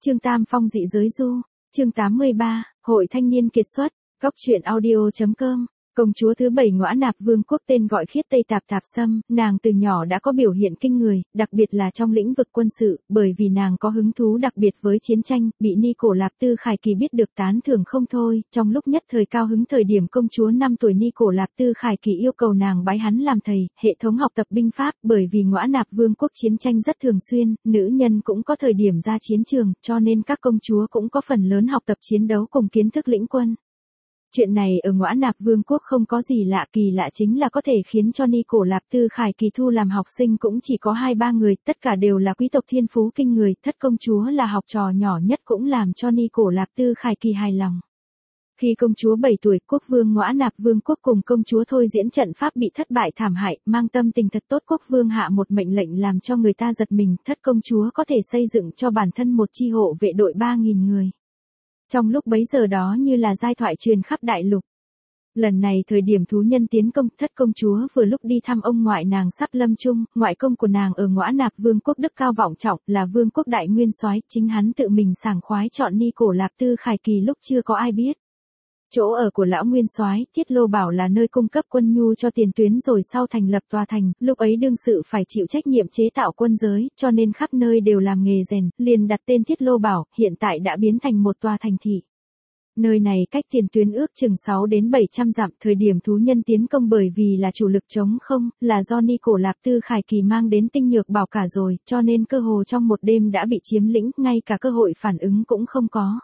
Trương Tam Phong dị giới du, chương 83, Hội Thanh niên kiệt xuất, góc truyện audio.com. Công chúa thứ 7 Ngõa Nạp Vương quốc tên gọi Khiết Tây Tạp Tạp Sâm, nàng từ nhỏ đã có biểu hiện kinh người, đặc biệt là trong lĩnh vực quân sự, bởi vì nàng có hứng thú đặc biệt với chiến tranh, bị Ni Cổ Lạp Tư Khải Kỳ biết được tán thưởng không thôi. Trong lúc nhất thời cao hứng thời điểm công chúa 5 tuổi Ni Cổ Lạp Tư Khải Kỳ yêu cầu nàng bái hắn làm thầy, hệ thống học tập binh pháp, bởi vì Ngõa Nạp Vương quốc chiến tranh rất thường xuyên, nữ nhân cũng có thời điểm ra chiến trường, cho nên các công chúa cũng có phần lớn học tập chiến đấu cùng kiến thức lĩnh quân. Chuyện này ở Ngõa Nạp Vương quốc không có gì lạ, kỳ lạ chính là có thể khiến cho Ni Cổ Lạp Tư Khải Kỳ thu làm học sinh cũng chỉ có 2-3 người, tất cả đều là quý tộc thiên phú kinh người, thất công chúa là học trò nhỏ nhất cũng làm cho Ni Cổ Lạp Tư Khải Kỳ hài lòng. Khi công chúa 7 tuổi, quốc vương Ngõa Nạp Vương quốc cùng công chúa Thôi Diễn trận pháp bị thất bại thảm hại, mang tâm tình thật tốt quốc vương hạ một mệnh lệnh làm cho người ta giật mình, thất công chúa có thể xây dựng cho bản thân một chi hộ vệ đội 3.000 người. Trong lúc bấy giờ đó như là giai thoại truyền khắp đại lục. Lần này thời điểm thú nhân tiến công, thất công chúa vừa lúc đi thăm ông ngoại nàng sắp lâm chung, ngoại công của nàng ở Ngõa Nạp Vương quốc đức cao vọng trọng, là vương quốc đại nguyên soái, chính hắn tự mình sảng khoái chọn Ni Cổ Lạp Tư Khải Kỳ lúc chưa có ai biết. Chỗ ở của lão nguyên soái, Tiết Lô Bảo là nơi cung cấp quân nhu cho tiền tuyến rồi sau thành lập tòa thành, lúc ấy đương sự phải chịu trách nhiệm chế tạo quân giới, cho nên khắp nơi đều làm nghề rèn, liền đặt tên Tiết Lô Bảo, hiện tại đã biến thành một tòa thành thị. Nơi này cách tiền tuyến ước chừng 6 đến 700 dặm, thời điểm thú nhân tiến công bởi vì là chủ lực chống không, là do Ni Cổ Lạp Tư Khải Kỳ mang đến tinh nhược bảo cả rồi, cho nên cơ hồ trong một đêm đã bị chiếm lĩnh, ngay cả cơ hội phản ứng cũng không có.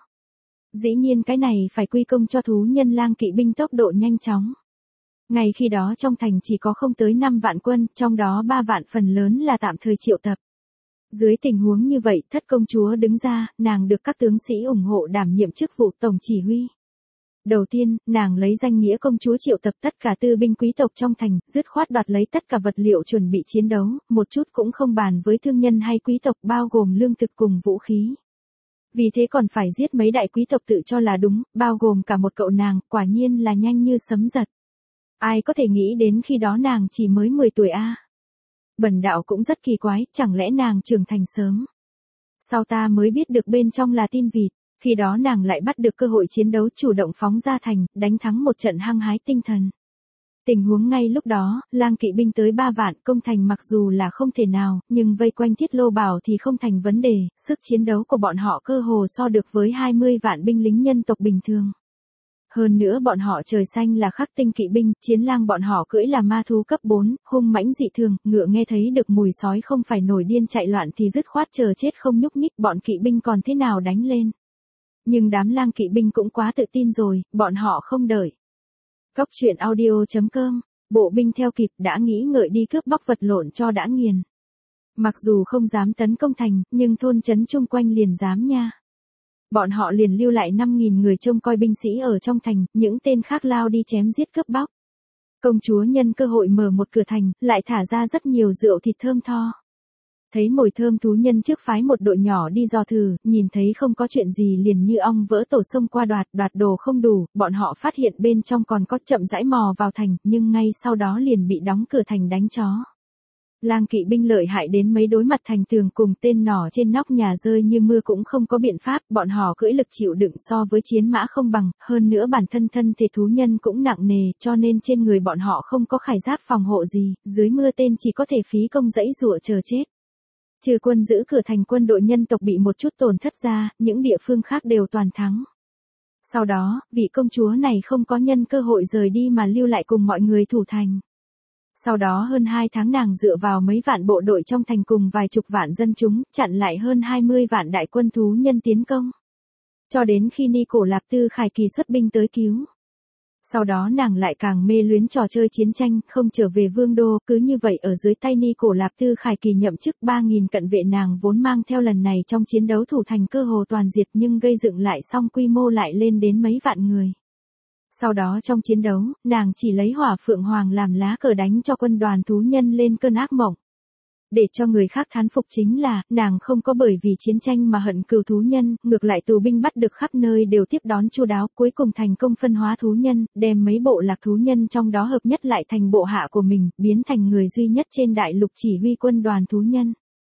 Dĩ nhiên cái này phải quy công cho thú nhân lang kỵ binh tốc độ nhanh chóng. Ngày khi đó trong thành chỉ có không tới 5 vạn quân, trong đó 3 vạn phần lớn là tạm thời triệu tập. Dưới tình huống như vậy, thất công chúa đứng ra, nàng được các tướng sĩ ủng hộ đảm nhiệm chức vụ tổng chỉ huy. Đầu tiên, nàng lấy danh nghĩa công chúa triệu tập tất cả tư binh quý tộc trong thành, dứt khoát đoạt lấy tất cả vật liệu chuẩn bị chiến đấu, một chút cũng không bàn với thương nhân hay quý tộc bao gồm lương thực cùng vũ khí. Vì thế còn phải giết mấy đại quý tộc tự cho là đúng, bao gồm cả một cậu nàng, quả nhiên là nhanh như sấm giật. Ai có thể nghĩ đến khi đó nàng chỉ mới 10 tuổi a. Bần đạo cũng rất kỳ quái, chẳng lẽ nàng trưởng thành sớm. Sau ta mới biết được bên trong là tin vịt, khi đó nàng lại bắt được cơ hội chiến đấu chủ động phóng ra thành, đánh thắng một trận hăng hái tinh thần. Tình huống ngay lúc đó, lang kỵ binh tới 3 vạn, công thành mặc dù là không thể nào, nhưng vây quanh Thiết Lô Bảo thì không thành vấn đề, sức chiến đấu của bọn họ cơ hồ so được với 20 vạn binh lính nhân tộc bình thường. Hơn nữa bọn họ trời xanh là khắc tinh kỵ binh, chiến lang bọn họ cưỡi là ma thú cấp 4, hung mãnh dị thường, ngựa nghe thấy được mùi sói không phải nổi điên chạy loạn thì dứt khoát chờ chết không nhúc nhích, bọn kỵ binh còn thế nào đánh lên. Nhưng đám lang kỵ binh cũng quá tự tin rồi, bọn họ không đợi. Góc truyện audio.com, bộ binh theo kịp đã nghĩ ngợi đi cướp bóc vật lộn cho đã nghiền. Mặc dù không dám tấn công thành, nhưng thôn trấn chung quanh liền dám nha. Bọn họ liền lưu lại 5.000 người trông coi binh sĩ ở trong thành, những tên khác lao đi chém giết cướp bóc. Công chúa nhân cơ hội mở một cửa thành, lại thả ra rất nhiều rượu thịt thơm tho. Thấy mùi thơm thú nhân trước phái một đội nhỏ đi dò thử, nhìn thấy không có chuyện gì liền như ong vỡ tổ sông qua đoạt đồ không đủ, bọn họ phát hiện bên trong còn có chậm rãi mò vào thành, nhưng ngay sau đó liền bị đóng cửa thành đánh chó. Lang kỵ binh lợi hại đến mấy đối mặt thành tường cùng tên nỏ trên nóc nhà rơi như mưa cũng không có biện pháp, bọn họ cưỡi lực chịu đựng so với chiến mã không bằng, hơn nữa bản thân thân thể thú nhân cũng nặng nề, cho nên trên người bọn họ không có khải giáp phòng hộ gì, dưới mưa tên chỉ có thể phí công dãy giụa chờ chết. Trừ quân giữ cửa thành quân đội nhân tộc bị một chút tổn thất ra, những địa phương khác đều toàn thắng. Sau đó, vị công chúa này không có nhân cơ hội rời đi mà lưu lại cùng mọi người thủ thành. Sau đó hơn 2 tháng nàng dựa vào mấy vạn bộ đội trong thành cùng vài chục vạn dân chúng, chặn lại hơn 20 vạn đại quân thú nhân tiến công. Cho đến khi Ni Cổ Lạp Tư Khải Kỳ xuất binh tới cứu. Sau đó nàng lại càng mê luyến trò chơi chiến tranh, không trở về vương đô, cứ như vậy ở dưới tay Ni Cổ Lạp Tư Khải Kỳ nhậm chức 3.000 cận vệ nàng vốn mang theo lần này trong chiến đấu thủ thành cơ hồ toàn diệt nhưng gây dựng lại xong quy mô lại lên đến mấy vạn người. Sau đó trong chiến đấu, nàng chỉ lấy hỏa phượng hoàng làm lá cờ đánh cho quân đoàn thú nhân lên cơn ác mộng. Để cho người khác thán phục chính là, nàng không có bởi vì chiến tranh mà hận cừu thú nhân, ngược lại tù binh bắt được khắp nơi đều tiếp đón chu đáo, cuối cùng thành công phân hóa thú nhân, đem mấy bộ lạc thú nhân trong đó hợp nhất lại thành bộ hạ của mình, biến thành người duy nhất trên đại lục chỉ huy quân đoàn thú nhân.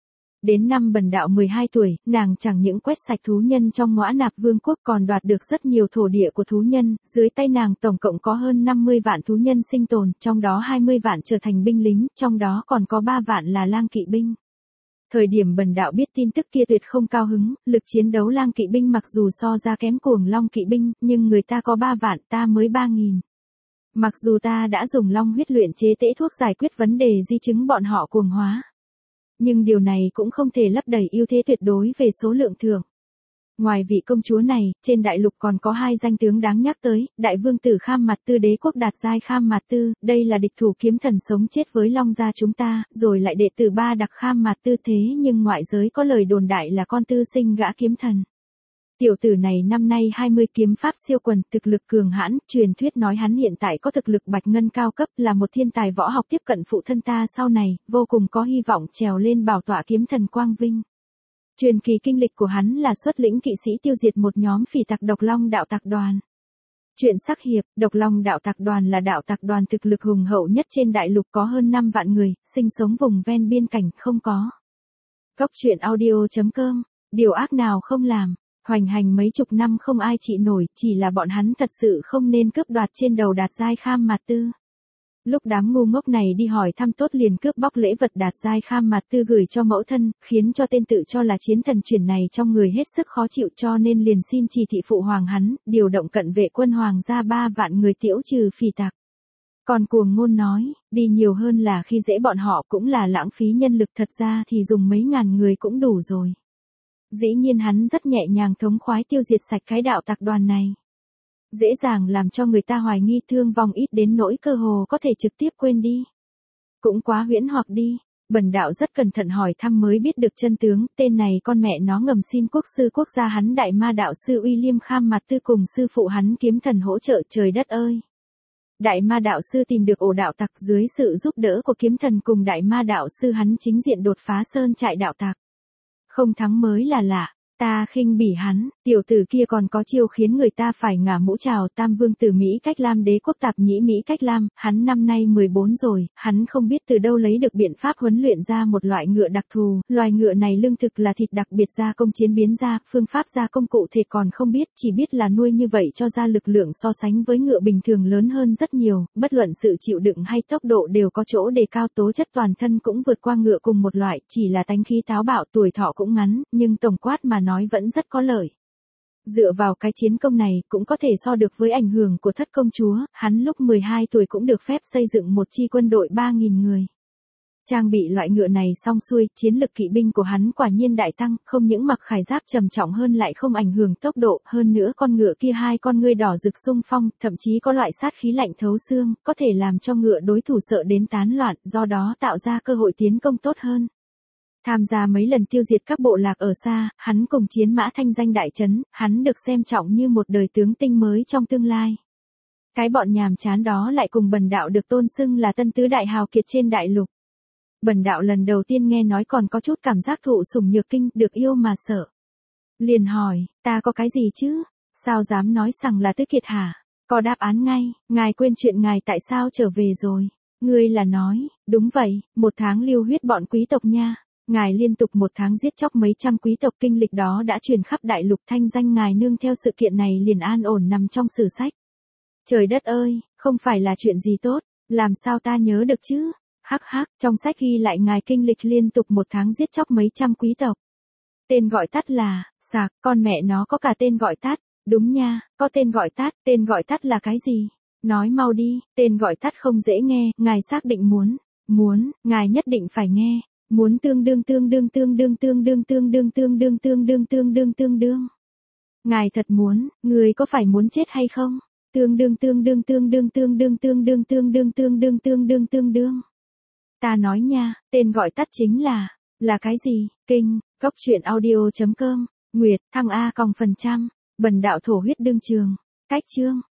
Đến năm Bần Đạo 12 tuổi, nàng chẳng những quét sạch thú nhân trong Ngõa Nạp Vương quốc còn đoạt được rất nhiều thổ địa của thú nhân, dưới tay nàng tổng cộng có hơn 50 vạn thú nhân sinh tồn, trong đó 20 vạn trở thành binh lính, trong đó còn có 3 vạn là lang kỵ binh. Thời điểm Bần Đạo biết tin tức kia tuyệt không cao hứng, lực chiến đấu lang kỵ binh mặc dù so ra kém Cuồng Long kỵ binh, nhưng người ta có 3 vạn, ta mới 3.000. Mặc dù ta đã dùng long huyết luyện chế tễ thuốc giải quyết vấn đề di chứng bọn họ cuồng hóa, nhưng điều này cũng không thể lấp đầy ưu thế tuyệt đối về số lượng thưởng. Ngoài vị công chúa này, trên đại lục còn có 2 danh tướng đáng nhắc tới, đại vương tử Kham Mạt Tư, đế quốc Đạt Giai Kham Mạt Tư, đây là địch thủ kiếm thần sống chết với Long gia chúng ta, rồi lại đệ tử Ba Đặc Kham Mạt Tư, thế nhưng ngoại giới có lời đồn đại là con tư sinh gã kiếm thần. Tiểu tử này năm nay 20 kiếm pháp siêu quần, thực lực cường hãn, truyền thuyết nói hắn hiện tại có thực lực bạch ngân cao cấp, là một thiên tài võ học tiếp cận phụ thân ta sau này, vô cùng có hy vọng trèo lên bảo tọa kiếm thần quang vinh. Truyền kỳ kinh lịch của hắn là xuất lĩnh kỵ sĩ tiêu diệt một nhóm phỉ tặc Độc Long đạo tặc đoàn. Chuyện sắc hiệp, Độc Long đạo tặc đoàn là đạo tặc đoàn thực lực hùng hậu nhất trên đại lục, có hơn 5 vạn người, sinh sống vùng ven biên cảnh, không có. Cốc truyện audio.com, điều ác nào không làm, hoành hành mấy chục năm không ai trị nổi, chỉ là bọn hắn thật sự không nên cướp đoạt trên đầu Đạt Giai Kham Mạt Tư. Lúc đám ngu ngốc này đi hỏi thăm tốt liền cướp bóc lễ vật Đạt Giai Kham Mạt Tư gửi cho mẫu thân, khiến cho tên tự cho là chiến thần chuyển này trong người hết sức khó chịu, cho nên liền xin chỉ thị phụ hoàng hắn, điều động cận vệ quân hoàng gia 3 vạn người tiễu trừ phỉ tặc. Còn cuồng ngôn nói, đi nhiều hơn là khi dễ bọn họ cũng là lãng phí nhân lực, thật ra thì dùng mấy ngàn người cũng đủ rồi. Dĩ nhiên hắn rất nhẹ nhàng thống khoái tiêu diệt sạch cái đạo tặc đoàn này. Dễ dàng làm cho người ta hoài nghi, thương vong ít đến nỗi cơ hồ có thể trực tiếp quên đi. Cũng quá huyễn hoặc đi. Bần Đạo rất cẩn thận hỏi thăm mới biết được chân tướng, tên này con mẹ nó ngầm xin quốc sư quốc gia hắn Đại Ma đạo sư William Kham Mạt Tư cùng sư phụ hắn kiếm thần hỗ trợ, trời đất ơi. Đại Ma đạo sư tìm được ổ đạo tặc, dưới sự giúp đỡ của kiếm thần cùng Đại Ma đạo sư hắn chính diện đột phá sơn trại đạo tặc. Không thắng mới là lạ. Ta khinh bỉ hắn, tiểu tử kia còn có chiêu khiến người ta phải ngả mũ chào. Tam vương tử Mỹ Cách Lam, đế quốc Tạp Nhĩ Mỹ Cách Lam, hắn năm nay 14 rồi, hắn không biết từ đâu lấy được biện pháp huấn luyện ra một loại ngựa đặc thù, loài ngựa này lương thực là thịt đặc biệt gia công chế biến ra, phương pháp gia công cụ thể còn không biết, chỉ biết là nuôi như vậy cho ra lực lượng so sánh với ngựa bình thường lớn hơn rất nhiều, bất luận sự chịu đựng hay tốc độ đều có chỗ đề cao, tố chất toàn thân cũng vượt qua ngựa cùng một loại, chỉ là tánh khí táo bạo, tuổi thọ cũng ngắn, nhưng tổng quát mà nói vẫn rất có lợi. Dựa vào cái chiến công này cũng có thể so được với ảnh hưởng của thất công chúa, hắn lúc 12 tuổi cũng được phép xây dựng một chi quân đội 3.000 người. Trang bị loại ngựa này xong xuôi, chiến lực kỵ binh của hắn quả nhiên đại tăng, không những mặc khải giáp trầm trọng hơn lại không ảnh hưởng tốc độ, hơn nữa con ngựa kia 2 con ngươi đỏ rực xung phong, thậm chí có loại sát khí lạnh thấu xương, có thể làm cho ngựa đối thủ sợ đến tán loạn, do đó tạo ra cơ hội tiến công tốt hơn. Tham gia mấy lần tiêu diệt các bộ lạc ở xa, hắn cùng chiến mã thanh danh đại chấn, hắn được xem trọng như một đời tướng tinh mới trong tương lai. Cái bọn nhàm chán đó lại cùng Bần Đạo được tôn xưng là tân tứ đại hào kiệt trên đại lục. Bần Đạo lần đầu tiên nghe nói còn có chút cảm giác thụ sủng nhược kinh, được yêu mà sợ. Liền hỏi, ta có cái gì chứ? Sao dám nói rằng là tứ kiệt hả? Có đáp án ngay, ngài quên chuyện ngài tại sao trở về rồi. Ngươi là nói, đúng vậy, 1 tháng lưu huyết bọn quý tộc nha. Ngài liên tục 1 tháng giết chóc mấy trăm quý tộc, kinh lịch đó đã truyền khắp đại lục, thanh danh ngài nương theo sự kiện này liền an ổn nằm trong sử sách. Trời đất ơi, không phải là chuyện gì tốt, làm sao ta nhớ được chứ? Hắc hắc, trong sách ghi lại ngài kinh lịch liên tục 1 tháng giết chóc mấy trăm quý tộc. Tên gọi tắt là, sạc, con mẹ nó có cả tên gọi tắt, đúng nha, có tên gọi tắt là cái gì? Nói mau đi, tên gọi tắt không dễ nghe, ngài xác định muốn, ngài nhất định phải nghe. Muốn tương đương. Ngài thật muốn, người có phải muốn chết hay không? Tương đương. Ta nói nha, tên gọi tắt chính là cái gì? Kinh, Cốc truyện audio.com, Nguyệt, thăng A còng phần trăm, Bần Đạo thổ huyết đương trường. Cách chương